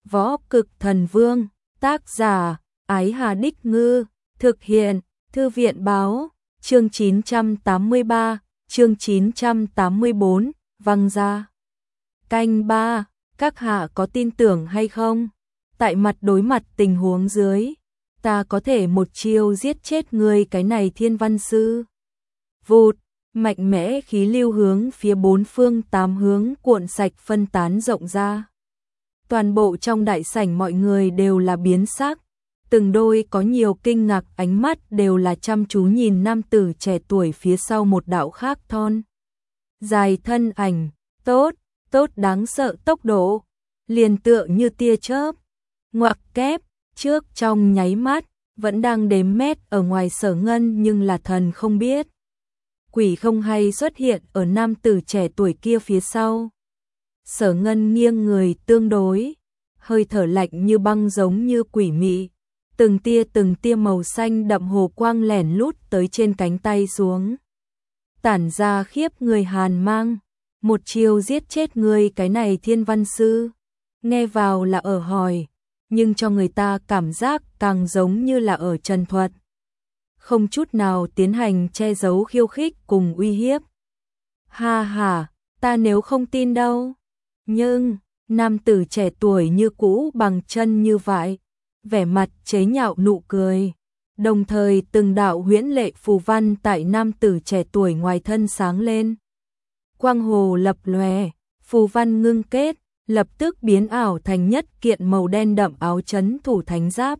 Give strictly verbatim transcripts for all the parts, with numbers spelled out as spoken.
Võ Cực Thần Vương, tác giả, Ái Hà Đích Ngư, thực hiện, Thư viện Báo, chương chín trăm tám mươi ba, chương chín trăm tám mươi bốn, văng ra. Canh ba, các hạ có tin tưởng hay không? Tại mặt đối mặt tình huống dưới, ta có thể một chiêu giết chết ngươi cái này thiên văn sư. Vụt, mạnh mẽ khí lưu hướng phía bốn phương tám hướng cuộn sạch phân tán rộng ra. Toàn bộ trong đại sảnh mọi người đều là biến sắc, từng đôi có nhiều kinh ngạc ánh mắt đều là chăm chú nhìn nam tử trẻ tuổi phía sau một đạo khác thon. Dài thân ảnh, tốt, tốt đáng sợ tốc độ, liền tựa như tia chớp, ngoặc kép, trước trong nháy mắt, vẫn đang đếm mét ở ngoài Sở Ngân nhưng là thần không biết. Quỷ không hay xuất hiện ở nam tử trẻ tuổi kia phía sau. Sở Ngân nghiêng người tương đối, hơi thở lạnh như băng giống như quỷ mị, từng tia từng tia màu xanh đậm hồ quang lẻn lút tới trên cánh tay xuống. Tản ra khiếp người hàn mang, một chiêu giết chết người cái này thiên văn sư. Nghe vào là ở hỏi, nhưng cho người ta cảm giác càng giống như là ở trần thuật. Không chút nào tiến hành che giấu khiêu khích cùng uy hiếp. Ha ha, ta nếu không tin đâu. Nhưng, nam tử trẻ tuổi như cũ bằng chân như vậy, vẻ mặt chế nhạo nụ cười. Đồng thời từng đạo huyễn lệ phù văn tại nam tử trẻ tuổi ngoài thân sáng lên. Quang hồ lập lòe, phù văn ngưng kết, lập tức biến ảo thành nhất kiện màu đen đậm áo chấn thủ thánh giáp.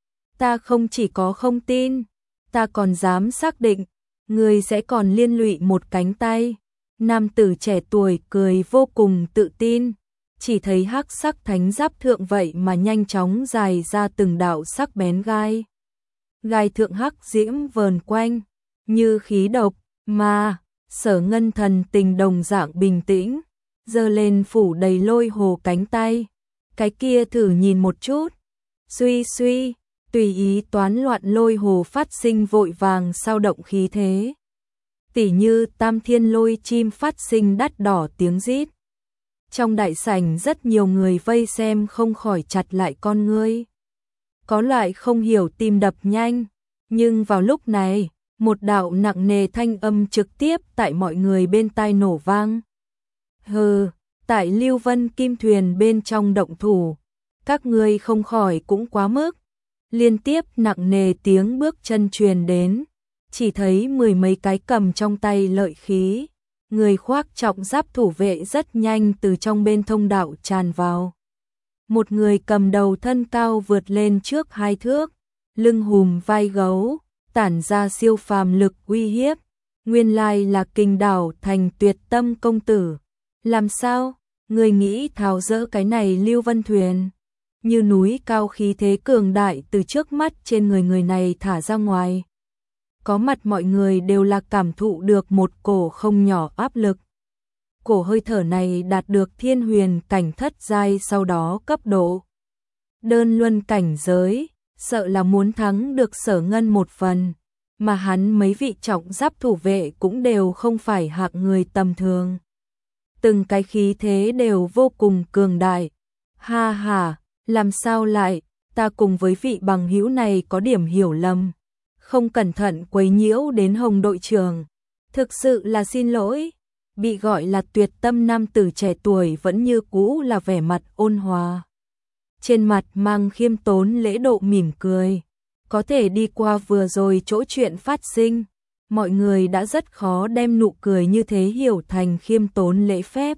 Ta không chỉ có không tin, ta còn dám xác định, người sẽ còn liên lụy một cánh tay. Nam tử trẻ tuổi cười vô cùng tự tin, chỉ thấy hắc sắc thánh giáp thượng vậy mà nhanh chóng dài ra từng đạo sắc bén gai. Gai thượng hắc diễm vờn quanh, như khí độc, mà Sở Ngân thần tình đồng dạng bình tĩnh, giơ lên phủ đầy lôi hồ cánh tay. Cái kia thử nhìn một chút, suy suy, tùy ý toán loạn lôi hồ phát sinh vội vàng sao động khí thế. Tỉ như tam thiên lôi chim phát sinh đắt đỏ tiếng rít. Trong đại sảnh rất nhiều người vây xem không khỏi chặt lại con ngươi. Có loại không hiểu tim đập nhanh, nhưng vào lúc này, một đạo nặng nề thanh âm trực tiếp tại mọi người bên tai nổ vang. Hừ, tại Lưu Vân Kim Thuyền bên trong động thủ, các ngươi không khỏi cũng quá mức. Liên tiếp nặng nề tiếng bước chân truyền đến, chỉ thấy mười mấy cái cầm trong tay lợi khí, người khoác trọng giáp thủ vệ rất nhanh từ trong bên thông đạo tràn vào. Một người cầm đầu thân cao vượt lên trước hai thước, lưng hùm vai gấu, tản ra siêu phàm lực uy hiếp, nguyên lai là Kình Đảo Thành Tuyệt Tâm công tử. Làm sao, người nghĩ tháo dỡ cái này Lưu Vân Thuyền? Như núi cao khí thế cường đại từ trước mắt trên người người này thả ra ngoài. Có mặt mọi người đều là cảm thụ được một cổ không nhỏ áp lực. Cổ hơi thở này đạt được thiên huyền cảnh thất giai sau đó cấp độ. Đơn luân cảnh giới, sợ là muốn thắng được Sở Ngân một phần, mà hắn mấy vị trọng giáp thủ vệ cũng đều không phải hạng người tầm thường. Từng cái khí thế đều vô cùng cường đại. Ha ha, làm sao lại, ta cùng với vị bằng hữu này có điểm hiểu lầm. Không cẩn thận quấy nhiễu đến Hồng đội trưởng. Thực sự là xin lỗi. Bị gọi là Tuyệt Tâm nam tử trẻ tuổi vẫn như cũ là vẻ mặt ôn hòa. Trên mặt mang khiêm tốn lễ độ mỉm cười. Có thể đi qua vừa rồi chỗ chuyện phát sinh, mọi người đã rất khó đem nụ cười như thế hiểu thành khiêm tốn lễ phép.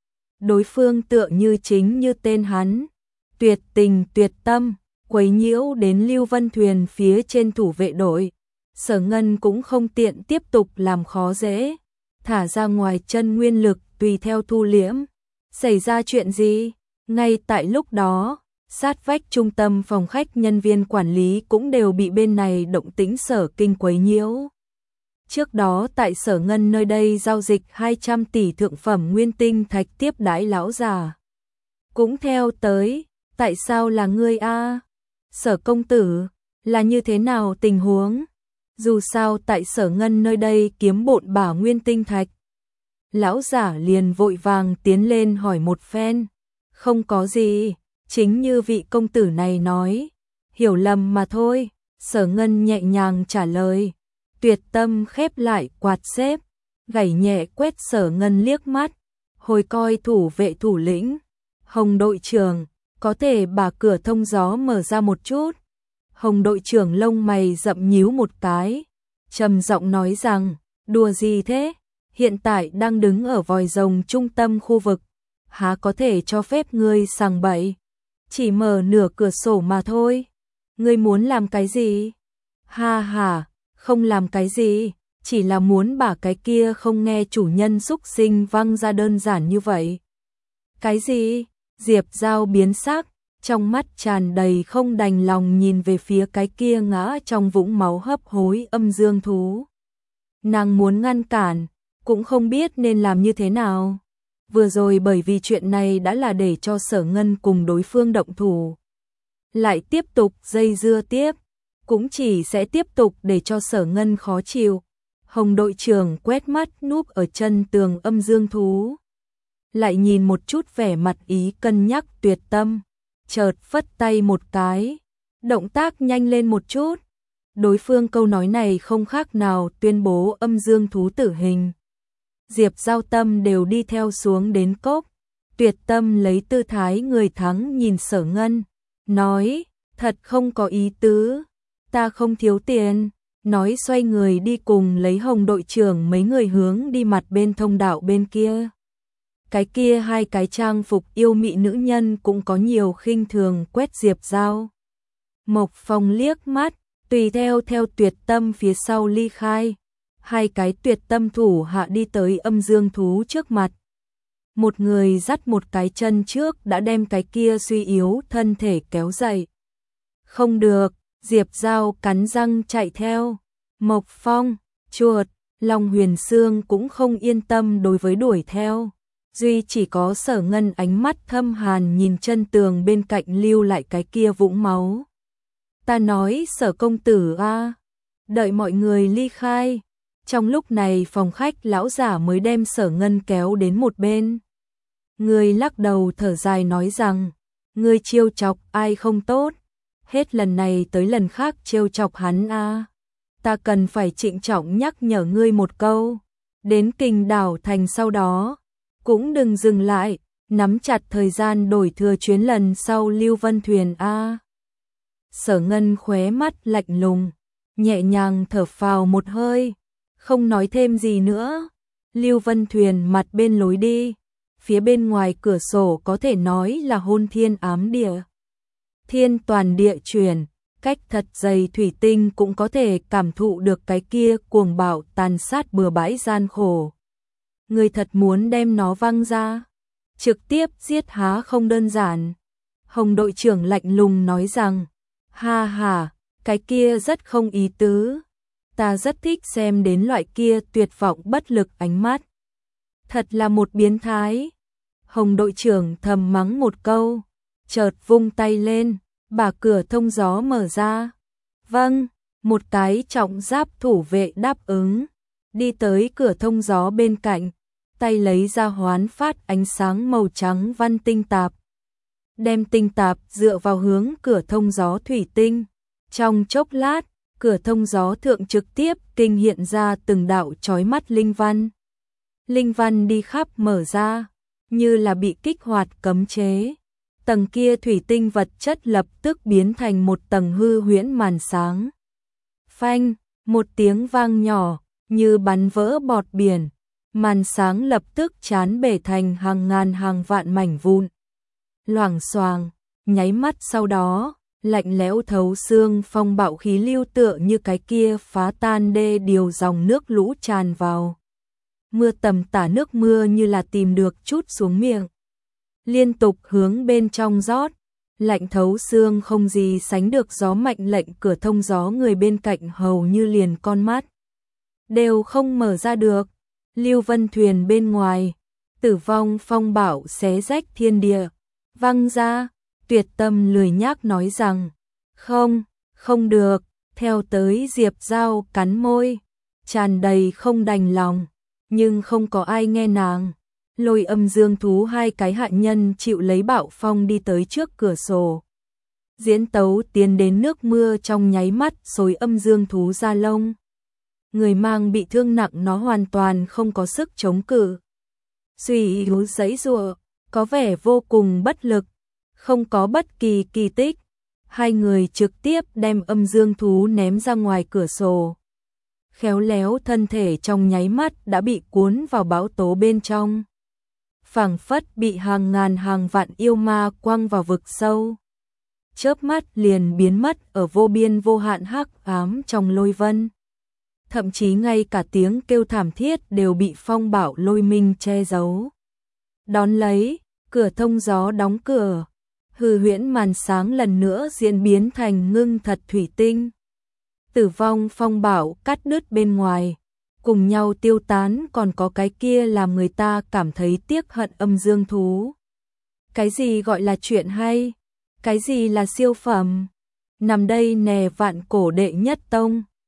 Đối phương tựa như chính như tên hắn, tuyệt tình tuyệt tâm, quấy nhiễu đến Lưu Vân Thuyền phía trên thủ vệ đội. Sở Ngân cũng không tiện tiếp tục làm khó dễ, thả ra ngoài chân nguyên lực tùy theo thu liễm. Xảy ra chuyện gì? Ngay tại lúc đó, sát vách trung tâm phòng khách nhân viên quản lý cũng đều bị bên này động tĩnh Sở Kinh quấy nhiễu. Trước đó tại Sở Ngân nơi đây giao dịch hai trăm tỷ thượng phẩm nguyên tinh thạch tiếp đãi lão già. Cũng theo tới, tại sao là ngươi a? Sở công tử, là như thế nào tình huống? Dù sao tại Sở Ngân nơi đây kiếm bộn bả nguyên tinh thạch. Lão giả liền vội vàng tiến lên hỏi một phen. Không có gì, chính như vị công tử này nói, hiểu lầm mà thôi. Sở Ngân nhẹ nhàng trả lời. Tuyệt Tâm khép lại quạt xếp, gảy nhẹ quét Sở Ngân liếc mắt, hồi coi thủ vệ thủ lĩnh. Hồng đội trưởng, có thể bà cửa thông gió mở ra một chút. Hồng đội trưởng lông mày rậm nhíu một cái, trầm giọng nói rằng, đùa gì thế? Hiện tại đang đứng ở vòi rồng trung tâm khu vực, há có thể cho phép ngươi sằng bậy? Chỉ mở nửa cửa sổ mà thôi. Ngươi muốn làm cái gì? Ha ha, không làm cái gì, chỉ là muốn bả cái kia không nghe chủ nhân xúc sinh văng ra, đơn giản như vậy. Cái gì? Diệp Giao biến sắc, trong mắt tràn đầy không đành lòng nhìn về phía cái kia ngã trong vũng máu hấp hối âm dương thú. Nàng muốn ngăn cản, cũng không biết nên làm như thế nào. Vừa rồi bởi vì chuyện này đã là để cho Sở Ngân cùng đối phương động thủ. Lại tiếp tục dây dưa tiếp, cũng chỉ sẽ tiếp tục để cho Sở Ngân khó chịu. Hồng đội trưởng quét mắt núp ở chân tường âm dương thú. Lại nhìn một chút vẻ mặt ý cân nhắc Tuyệt Tâm, chợt phất tay một cái, động tác nhanh lên một chút. Đối phương câu nói này không khác nào tuyên bố âm dương thú tử hình. Diệp Giao tâm đều đi theo xuống đến cốc. Tuyệt Tâm lấy tư thái người thắng nhìn Sở Ngân, nói, thật không có ý tứ, ta không thiếu tiền. Nói xoay người đi cùng lấy Hồng đội trưởng mấy người hướng đi mặt bên thông đạo bên kia. Cái kia hai cái trang phục yêu mị nữ nhân cũng có nhiều khinh thường quét Diệp Giao. Mộc Phong liếc mắt, tùy theo theo Tuyệt Tâm phía sau ly khai. Hai cái Tuyệt Tâm thủ hạ đi tới âm dương thú trước mặt. Một người dắt một cái chân trước đã đem cái kia suy yếu thân thể kéo dậy. Không được, Diệp Giao cắn răng chạy theo. Mộc Phong, chuột, Long Huyền Sương cũng không yên tâm đối với đuổi theo. Duy chỉ có Sở Ngân ánh mắt thâm hàn nhìn chân tường bên cạnh lưu lại cái kia vũng máu. Ta nói Sở công tử a, đợi mọi người ly khai. Trong lúc này phòng khách lão giả mới đem Sở Ngân kéo đến một bên. Người lắc đầu thở dài nói rằng, người trêu chọc ai không tốt, hết lần này tới lần khác trêu chọc hắn a. Ta cần phải trịnh trọng nhắc nhở ngươi một câu, đến Kình Đảo Thành sau đó, cũng đừng dừng lại, nắm chặt thời gian đổi thừa chuyến lần sau Lưu Vân Thuyền a. Sở Ngân khóe mắt lạnh lùng, nhẹ nhàng thở phào một hơi, không nói thêm gì nữa. Lưu Vân Thuyền mặt bên lối đi, phía bên ngoài cửa sổ có thể nói là hôn thiên ám địa. Thiên toàn địa chuyển, cách thật dày thủy tinh cũng có thể cảm thụ được cái kia cuồng bạo tàn sát bừa bãi gian khổ. Người thật muốn đem nó văng ra, trực tiếp giết há không đơn giản. Hồng đội trưởng lạnh lùng nói rằng, ha ha, cái kia rất không ý tứ. Ta rất thích xem đến loại kia tuyệt vọng bất lực ánh mắt. Thật là một biến thái. Hồng đội trưởng thầm mắng một câu, chợt vung tay lên, bà cửa thông gió mở ra. Vâng, một cái trọng giáp thủ vệ đáp ứng, đi tới cửa thông gió bên cạnh, tay lấy ra hoán phát ánh sáng màu trắng văn tinh tạp. Đem tinh tạp dựa vào hướng cửa thông gió thủy tinh. Trong chốc lát, cửa thông gió thượng trực tiếp kinh hiện ra từng đạo chói mắt linh văn. Linh văn đi khắp mở ra, như là bị kích hoạt cấm chế. Tầng kia thủy tinh vật chất lập tức biến thành một tầng hư huyễn màn sáng. Phanh, một tiếng vang nhỏ, như bắn vỡ bọt biển. Màn sáng lập tức chán bể thành hàng ngàn hàng vạn mảnh vụn. Loảng xoàng, nháy mắt sau đó, lạnh lẽo thấu xương phong bạo khí lưu tựa như cái kia phá tan đê điều dòng nước lũ tràn vào. Mưa tầm tả nước mưa như là tìm được chút xuống miệng. Liên tục hướng bên trong rót, lạnh thấu xương không gì sánh được gió mạnh lệnh cửa thông gió người bên cạnh hầu như liền con mắt. Đều không mở ra được. Lưu Vân Thuyền bên ngoài, tử vong phong bạo xé rách thiên địa, văng ra. Tuyệt Tâm lười nhác nói rằng, không, không được, theo tới Diệp Giao cắn môi, tràn đầy không đành lòng, nhưng không có ai nghe nàng. Lôi Âm Dương thú hai cái hạ nhân chịu lấy bạo phong đi tới trước cửa sổ. Diễn tấu tiến đến nước mưa trong nháy mắt xối âm dương thú ra lông. Người mang bị thương nặng nó hoàn toàn không có sức chống cự. Suy yếu giãy giụa, có vẻ vô cùng bất lực, không có bất kỳ kỳ tích. Hai người trực tiếp đem âm dương thú ném ra ngoài cửa sổ. Khéo léo thân thể trong nháy mắt đã bị cuốn vào bão tố bên trong. Phảng phất bị hàng ngàn hàng vạn yêu ma quăng vào vực sâu. Chớp mắt liền biến mất ở vô biên vô hạn hắc ám trong lôi vân. Thậm chí ngay cả tiếng kêu thảm thiết đều bị phong bạo lôi minh che giấu. Đón lấy, cửa thông gió đóng cửa, hư huyễn màn sáng lần nữa diễn biến thành ngưng thật thủy tinh. Tử vong phong bạo cắt đứt bên ngoài, cùng nhau tiêu tán, còn có cái kia làm người ta cảm thấy tiếc hận âm dương thú. Cái gì gọi là chuyện hay? Cái gì là siêu phẩm? Nằm đây nè vạn cổ đệ nhất tông,